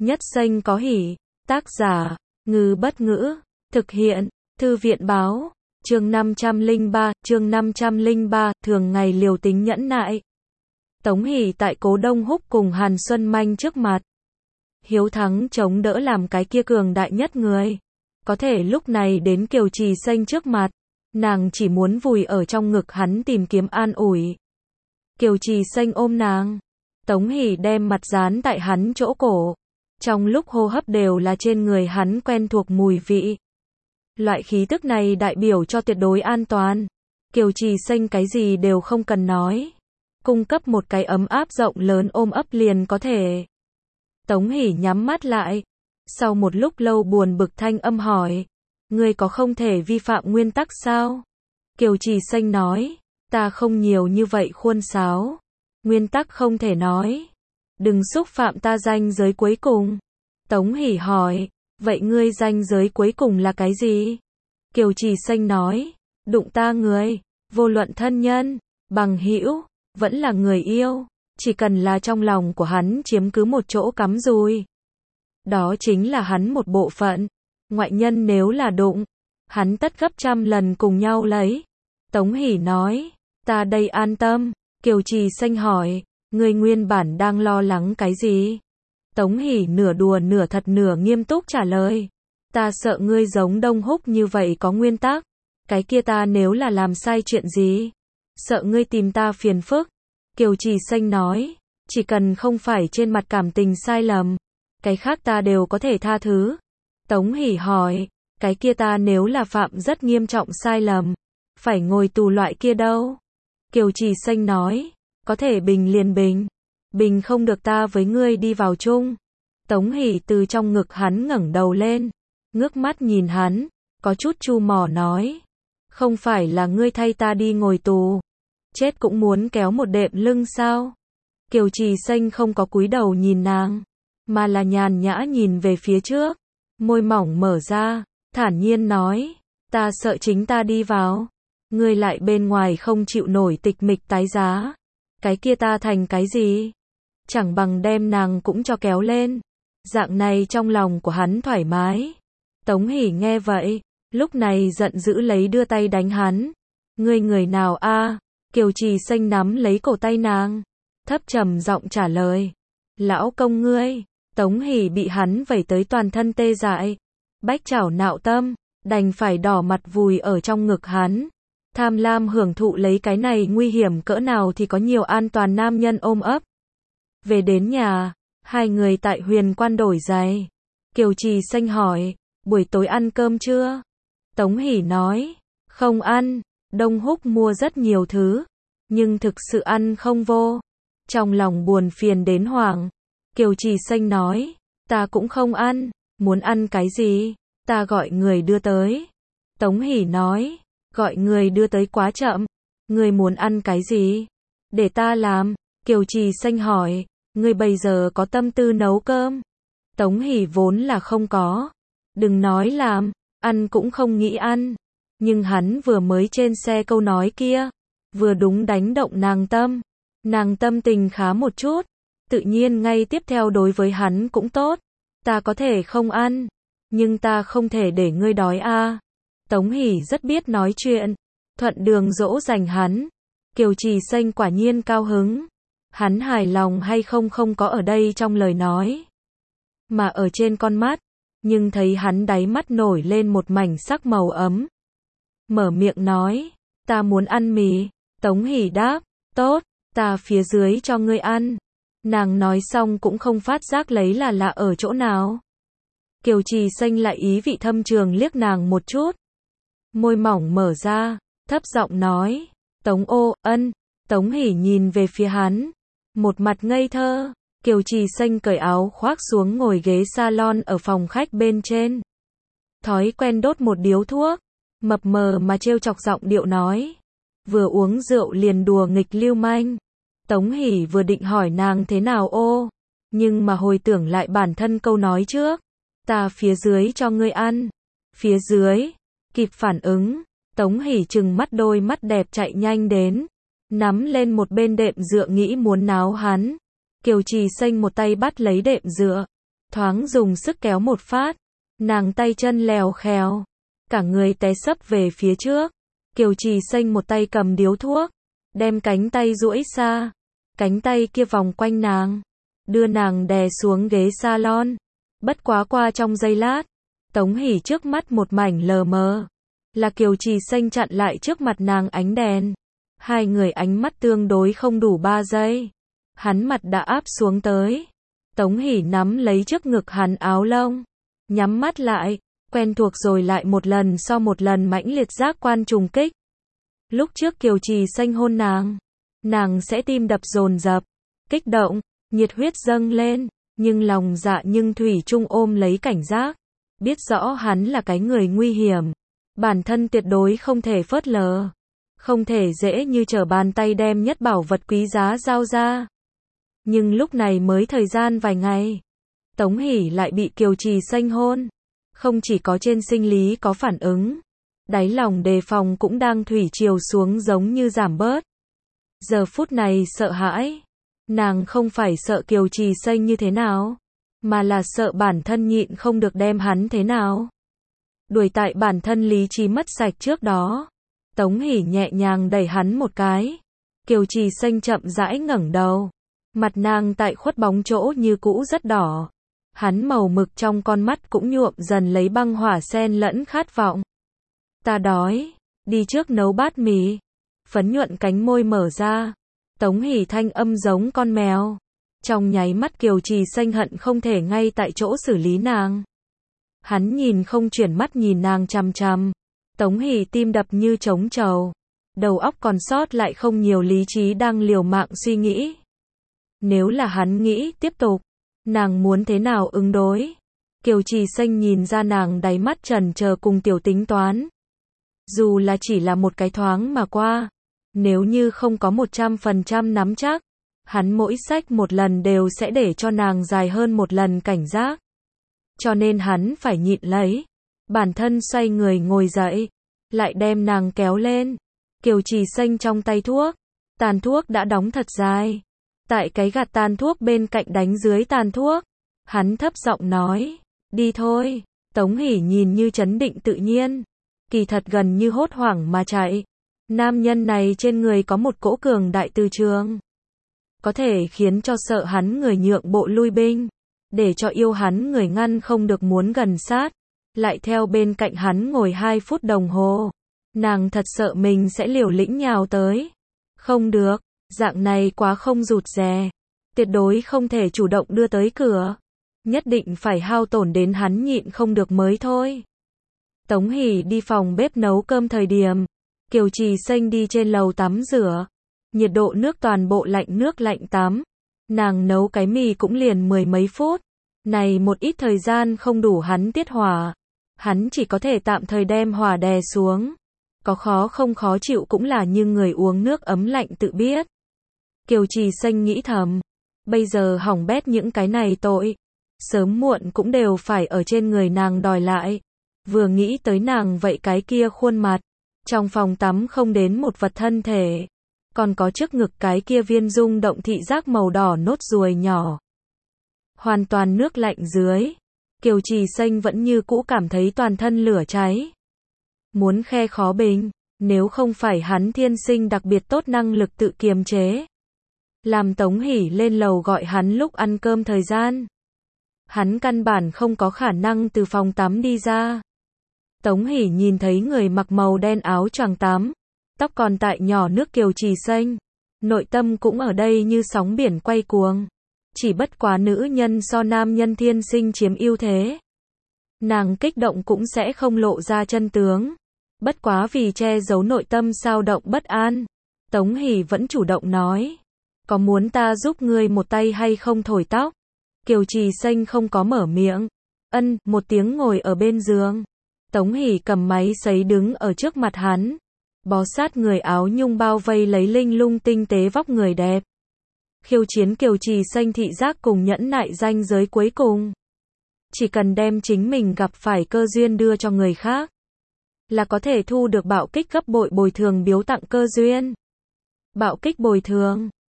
Nhất xanh có hỉ. Tác giả, Ngư Bất Ngữ. Thực hiện, Thư viện Báo. Chương 503, thường ngày liều tính nhẫn nại. Tống Hỷ tại Cố Đông Húc cùng Hàn Xuân Manh trước mặt. Hiếu thắng chống đỡ làm cái kia cường đại nhất người. Có thể lúc này đến Kiều Trì Xanh trước mặt, nàng chỉ muốn vùi ở trong ngực hắn tìm kiếm an ủi. Kiều Trì Xanh ôm nàng. Tống Hỷ đem mặt dán tại hắn chỗ cổ. Trong lúc hô hấp đều là trên người hắn quen thuộc mùi vị. Loại khí tức này đại biểu cho tuyệt đối an toàn. Kiều Trì Xanh cái gì đều không cần nói. Cung cấp một cái ấm áp rộng lớn ôm ấp liền có thể. Tống Hỷ nhắm mắt lại. Sau một lúc lâu buồn bực thanh âm hỏi. Ngươi có không thể vi phạm nguyên tắc sao? Kiều Trì Xanh nói. Ta không nhiều như vậy khuôn sáo. Nguyên tắc không thể nói. Đừng xúc phạm ta ranh giới cuối cùng. Tống Hỷ hỏi. Vậy ngươi ranh giới cuối cùng là cái gì? Kiều Trì Xanh nói. Đụng ta người. Vô luận thân nhân, bằng hữu, vẫn là người yêu. Chỉ cần là trong lòng của hắn chiếm cứ một chỗ cắm rùi. Đó chính là hắn một bộ phận. Ngoại nhân nếu là đụng, hắn tất gấp trăm lần cùng nhau lấy. Tống Hỷ nói. Ta đây an tâm. Kiều Trì Xanh hỏi. Ngươi nguyên bản đang lo lắng cái gì? Tống Hỷ nửa đùa nửa thật nửa nghiêm túc trả lời. Ta sợ ngươi giống Đông Húc như vậy có nguyên tắc. Cái kia ta nếu là làm sai chuyện gì? Sợ ngươi tìm ta phiền phức. Kiều Trì Xanh nói. Chỉ cần không phải trên mặt cảm tình sai lầm, cái khác ta đều có thể tha thứ. Tống Hỷ hỏi. Cái kia ta nếu là phạm rất nghiêm trọng sai lầm, phải ngồi tù loại kia đâu? Kiều Trì Xanh nói. Có thể bình liền bình. Bình không được ta với ngươi đi vào chung. Tống Hỷ từ trong ngực hắn ngẩng đầu lên, ngước mắt nhìn hắn, có chút chu mỏ nói. Không phải là ngươi thay ta đi ngồi tù, chết cũng muốn kéo một đệm lưng sao? Kiều Trì Xanh không có cúi đầu nhìn nàng, mà là nhàn nhã nhìn về phía trước, môi mỏng mở ra, thản nhiên nói. Ta sợ chính ta đi vào, ngươi lại bên ngoài không chịu nổi tịch mịch tái giá. Cái kia ta thành cái gì? Chẳng bằng đem nàng cũng cho kéo lên. Dạng này trong lòng của hắn thoải mái. Tống Hỷ nghe vậy, lúc này giận dữ lấy đưa tay đánh hắn. Ngươi người nào a? Kiều Trì Xanh nắm lấy cổ tay nàng, thấp trầm giọng trả lời. Lão công ngươi. Tống Hỷ bị hắn vẩy tới toàn thân tê dại. Bách chảo nạo tâm, đành phải đỏ mặt vùi ở trong ngực hắn. Tham lam hưởng thụ lấy cái này nguy hiểm cỡ nào thì có nhiều an toàn nam nhân ôm ấp. Về đến nhà, hai người tại Huyền Quan đổi giày. Kiều Trì Xanh hỏi. Buổi tối ăn cơm chưa? Tống Hỷ nói. Không ăn. Đông Húc mua rất nhiều thứ, nhưng thực sự ăn không vô. Trong lòng buồn phiền đến hoảng. Kiều Trì Xanh nói. Ta cũng không ăn. Muốn ăn cái gì? Ta gọi người đưa tới. Tống Hỷ nói. Gọi người đưa tới quá chậm. Ngươi muốn ăn cái gì? Để ta làm. Kiều Trì Xanh hỏi. Ngươi bây giờ có tâm tư nấu cơm? Tống Hỷ vốn là không có. Đừng nói làm, ăn cũng không nghĩ ăn. Nhưng hắn vừa mới trên xe câu nói kia, vừa đúng đánh động nàng tâm. Nàng tâm tình khá một chút. Tự nhiên ngay tiếp theo đối với hắn cũng tốt. Ta có thể không ăn, nhưng ta không thể để ngươi đói a. Tống Hỷ rất biết nói chuyện, thuận đường dỗ dành hắn. Kiều Trì Xanh quả nhiên cao hứng. Hắn hài lòng hay không có ở đây trong lời nói, mà ở trên con mắt. Nhưng thấy hắn đáy mắt nổi lên một mảnh sắc màu ấm. Mở miệng nói. Ta muốn ăn mì. Tống Hỷ đáp. Tốt, ta phía dưới cho ngươi ăn. Nàng nói xong cũng không phát giác lấy là lạ ở chỗ nào. Kiều Trì Xanh lại ý vị thâm trường liếc nàng một chút. Môi mỏng mở ra, thấp giọng nói. Tống ô, ân. Tống Hỷ nhìn về phía hắn, một mặt ngây thơ. Kiều Trì Xanh cởi áo khoác xuống ngồi ghế salon ở phòng khách bên trên. Thói quen đốt một điếu thuốc, mập mờ mà trêu chọc giọng điệu nói. Vừa uống rượu liền đùa nghịch lưu manh. Tống Hỷ vừa định hỏi nàng thế nào ô, nhưng mà hồi tưởng lại bản thân câu nói trước. Ta phía dưới cho ngươi ăn. Phía dưới. Kịp phản ứng, Tống Hỷ trừng mắt đôi mắt đẹp chạy nhanh đến, nắm lên một bên đệm dựa nghĩ muốn náo hắn. Kiều Trì Xanh một tay bắt lấy đệm dựa, thoáng dùng sức kéo một phát, nàng tay chân lèo khèo, cả người té sấp về phía trước. Kiều Trì Xanh một tay cầm điếu thuốc, đem cánh tay duỗi ra, cánh tay kia vòng quanh nàng, đưa nàng đè xuống ghế salon. Bất quá qua trong giây lát, Tống Hỷ trước mắt một mảnh lờ mờ, là Kiều Trì Xanh chặn lại trước mặt nàng ánh đèn. Hai người ánh mắt tương đối không đủ 3 giây, hắn mặt đã áp xuống tới. Tống Hỷ nắm lấy trước ngực hắn áo lông, nhắm mắt lại, quen thuộc rồi lại một lần sau một lần mãnh liệt giác quan trùng kích. Lúc trước Kiều Trì Xanh hôn nàng sẽ tim đập dồn dập, kích động, nhiệt huyết dâng lên, nhưng lòng dạ nhưng thủy chung ôm lấy cảnh giác, biết rõ hắn là cái người nguy hiểm, bản thân tuyệt đối không thể phớt lờ, không thể dễ như trở bàn tay đem nhất bảo vật quý giá giao ra. Nhưng lúc này mới thời gian vài ngày, Tống Hỷ lại bị Kiều Trì Xanh hôn, không chỉ có trên sinh lý có phản ứng, đáy lòng đề phòng cũng đang thủy triều xuống giống như giảm bớt. Giờ phút này sợ hãi, nàng không phải sợ Kiều Trì Xanh như thế nào, mà là sợ bản thân nhịn không được đem hắn thế nào. Đuổi tại bản thân lý trí mất sạch trước đó, Tống Hỷ nhẹ nhàng đẩy hắn một cái. Kiều Trì Xanh chậm rãi ngẩng đầu, mặt nàng tại khuất bóng chỗ như cũ rất đỏ. Hắn màu mực trong con mắt cũng nhuộm dần lấy băng hỏa xen lẫn khát vọng. Ta đói, đi trước nấu bát mì. Phấn nhuận cánh môi mở ra, Tống Hỷ thanh âm giống con mèo. Trong nháy mắt Kiều Trì Xanh hận không thể ngay tại chỗ xử lý nàng. Hắn nhìn không chuyển mắt nhìn nàng chằm chằm. Tống Hỷ tim đập như trống trầu, đầu óc còn sót lại không nhiều lý trí đang liều mạng suy nghĩ. Nếu là hắn nghĩ tiếp tục, nàng muốn thế nào ứng đối? Kiều Trì Xanh nhìn ra nàng đáy mắt trần chờ cùng tiểu tính toán. Dù là chỉ là một cái thoáng mà qua, nếu như không có 100% nắm chắc, hắn mỗi xách một lần đều sẽ để cho nàng dài hơn một lần cảnh giác. Cho nên hắn phải nhịn lấy. Bản thân xoay người ngồi dậy, lại đem nàng kéo lên. Kiều Trì Xanh trong tay thuốc, tàn thuốc đã đóng thật dài. Tại cái gạt tàn thuốc bên cạnh đánh dưới tàn thuốc, hắn thấp giọng nói, đi thôi. Tống Hỷ nhìn như trấn định tự nhiên, kỳ thật gần như hốt hoảng mà chạy. Nam nhân này trên người có một cỗ cường đại từ trường, có thể khiến cho sợ hắn người nhượng bộ lui binh, để cho yêu hắn người ngăn không được muốn gần sát. Lại theo bên cạnh hắn ngồi 2 phút đồng hồ. Nàng thật sợ mình sẽ liều lĩnh nhào tới. Không được, dạng này quá không rụt rè. Tuyệt đối không thể chủ động đưa tới cửa. Nhất định phải hao tổn đến hắn nhịn không được mới thôi. Tống Hỷ đi phòng bếp nấu cơm thời điểm, Kiều Trì Xanh đi trên lầu tắm rửa. Nhiệt độ nước toàn bộ lạnh nước lạnh tắm. Nàng nấu cái mì cũng liền 10 mấy phút. Này một ít thời gian không đủ hắn tiết hỏa. Hắn chỉ có thể tạm thời đem hỏa đè xuống. Có khó không khó chịu cũng là như người uống nước ấm lạnh tự biết. Kiều Trì Xanh nghĩ thầm, bây giờ hỏng bét những cái này tội, sớm muộn cũng đều phải ở trên người nàng đòi lại. Vừa nghĩ tới nàng vậy cái kia khuôn mặt, trong phòng tắm không đến một vật thân thể, còn có trước ngực cái kia viên rung động thị giác màu đỏ nốt ruồi nhỏ. Hoàn toàn nước lạnh dưới. Kiều Trì Xanh vẫn như cũ cảm thấy toàn thân lửa cháy. Muốn khe khó bình, nếu không phải hắn thiên sinh đặc biệt tốt năng lực tự kiềm chế. Làm Tống Hỷ lên lầu gọi hắn lúc ăn cơm thời gian. Hắn căn bản không có khả năng từ phòng tắm đi ra. Tống Hỷ nhìn thấy người mặc màu đen áo choàng tắm, tóc còn tại nhỏ nước Kiều Trì Xanh. Nội tâm cũng ở đây như sóng biển quay cuồng. Chỉ bất quá nữ nhân so nam nhân thiên sinh chiếm ưu thế. Nàng kích động cũng sẽ không lộ ra chân tướng. Bất quá vì che giấu nội tâm sao động bất an, Tống Hỷ vẫn chủ động nói, có muốn ta giúp ngươi một tay hay không thổi tóc? Kiều Trì Xanh không có mở miệng. Một tiếng ngồi ở bên giường. Tống Hỷ cầm máy sấy đứng ở trước mặt hắn, bó sát người áo nhung bao vây lấy linh lung tinh tế vóc người đẹp. Khiêu chiến Kiều Trì Xanh thị giác cùng nhẫn nại ranh giới cuối cùng. Chỉ cần đem chính mình gặp phải cơ duyên đưa cho người khác, là có thể thu được bạo kích gấp bội bồi thường biếu tặng cơ duyên. Bạo kích bồi thường